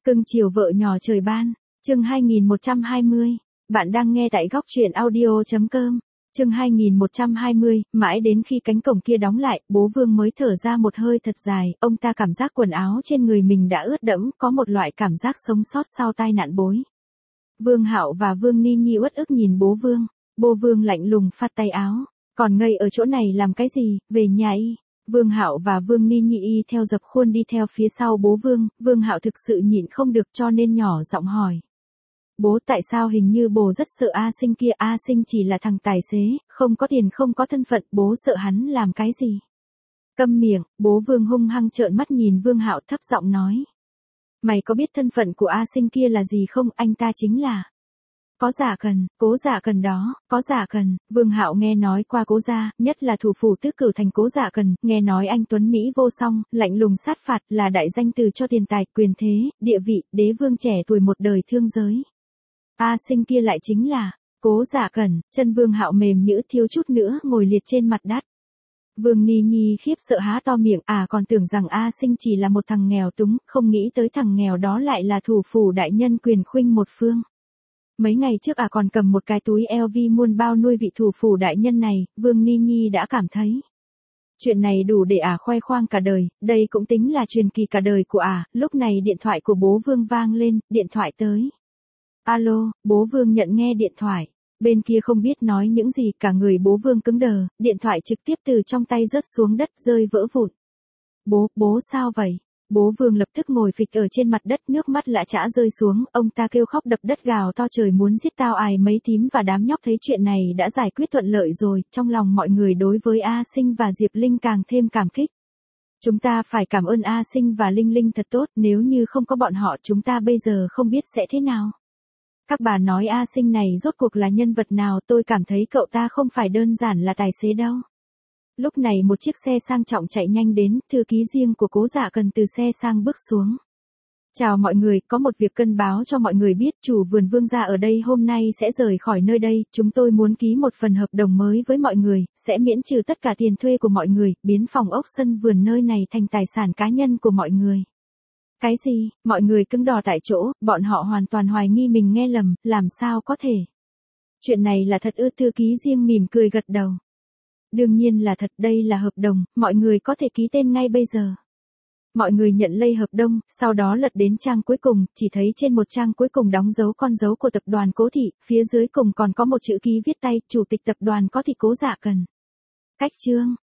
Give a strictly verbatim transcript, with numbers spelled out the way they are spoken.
Cưng chiều vợ nhỏ trời ban, chương hai nghìn một trăm hai mươi. Bạn đang nghe tại góc truyện audio chấm com. Chương hai nghìn một trăm hai mươi, mãi đến khi cánh cổng kia đóng lại, bố Vương mới thở ra một hơi thật dài, ông ta cảm giác quần áo trên người mình đã ướt đẫm, có một loại cảm giác sống sót sau tai nạn bối. Vương Hạo và Vương Ni Nhi uất ức nhìn bố Vương, bố Vương lạnh lùng phạt tay áo, còn ngây ở chỗ này làm cái gì, về nhà y. Vương Hạo và Vương Ni Nhi y theo dập khuôn đi theo phía sau bố Vương, Vương Hạo thực sự nhịn không được cho nên nhỏ giọng hỏi. Bố, tại sao hình như bố rất sợ A Sinh kia, A Sinh chỉ là thằng tài xế, không có tiền không có thân phận, bố sợ hắn làm cái gì? Câm miệng, bố Vương hung hăng trợn mắt nhìn Vương Hạo thấp giọng nói. Mày có biết thân phận của A Sinh kia là gì không, anh ta chính là... Có Giả Cần, Cố Giả Cần đó, có Giả Cần. Vương Hạo nghe nói qua Cố gia, nhất là thủ phủ Tứ Cửu thành Cố Giả Cần, nghe nói anh tuấn Mỹ vô song, lạnh lùng sát phạt, là đại danh từ cho tiền tài, quyền thế, địa vị, đế vương trẻ tuổi một đời thương giới. A Sinh kia lại chính là Cố Giả Cần. Chân Vương Hạo mềm nhũn thiếu chút nữa ngồi liệt trên mặt đất. Vương Ni Nhi khiếp sợ há to miệng, à còn tưởng rằng A Sinh chỉ là một thằng nghèo túng, không nghĩ tới thằng nghèo đó lại là thủ phủ đại nhân quyền khuynh một phương. Mấy ngày trước à còn cầm một cái túi L V muôn bao nuôi vị thủ phủ đại nhân này, Vương Ni Nhi đã cảm thấy. Chuyện này đủ để ả à khoe khoang cả đời, đây cũng tính là truyền kỳ cả đời của ả, à. Lúc này điện thoại của bố Vương vang lên, điện thoại tới. Alo, bố Vương nhận nghe điện thoại. Bên kia không biết nói những gì, cả người bố Vương cứng đờ, điện thoại trực tiếp từ trong tay rớt xuống đất rơi vỡ vụn. Bố, bố sao vậy? Bố Vương lập tức ngồi phịch ở trên mặt đất, nước mắt lã chã rơi xuống, ông ta kêu khóc đập đất gào to trời muốn giết tao ai. Mấy thím và đám nhóc thấy chuyện này đã giải quyết thuận lợi rồi, trong lòng mọi người đối với A Sinh và Diệp Linh càng thêm cảm kích. Chúng ta phải cảm ơn A Sinh và Linh Linh thật tốt, nếu như không có bọn họ chúng ta bây giờ không biết sẽ thế nào. Các bà nói A Sinh này rốt cuộc là nhân vật nào, tôi cảm thấy cậu ta không phải đơn giản là tài xế đâu. Lúc này một chiếc xe sang trọng chạy nhanh đến, thư ký riêng của Cố Giả Cần từ xe sang bước xuống. Chào mọi người, có một việc cân báo cho mọi người biết, chủ vườn Vương gia ở đây hôm nay sẽ rời khỏi nơi đây, chúng tôi muốn ký một phần hợp đồng mới với mọi người, sẽ miễn trừ tất cả tiền thuê của mọi người, biến phòng ốc sân vườn nơi này thành tài sản cá nhân của mọi người. Cái gì? Mọi người cứng đờ tại chỗ, bọn họ hoàn toàn hoài nghi mình nghe lầm, làm sao có thể? Chuyện này là thật ư? Thư ký riêng mỉm cười gật đầu. Đương nhiên là thật, đây là hợp đồng, mọi người có thể ký tên ngay bây giờ. Mọi người nhận lấy hợp đồng, sau đó lật đến trang cuối cùng, chỉ thấy trên một trang cuối cùng đóng dấu con dấu của tập đoàn Cố Thị, phía dưới cùng còn có một chữ ký viết tay, chủ tịch tập đoàn Có Thị Cố Giả Cần. Cách chương,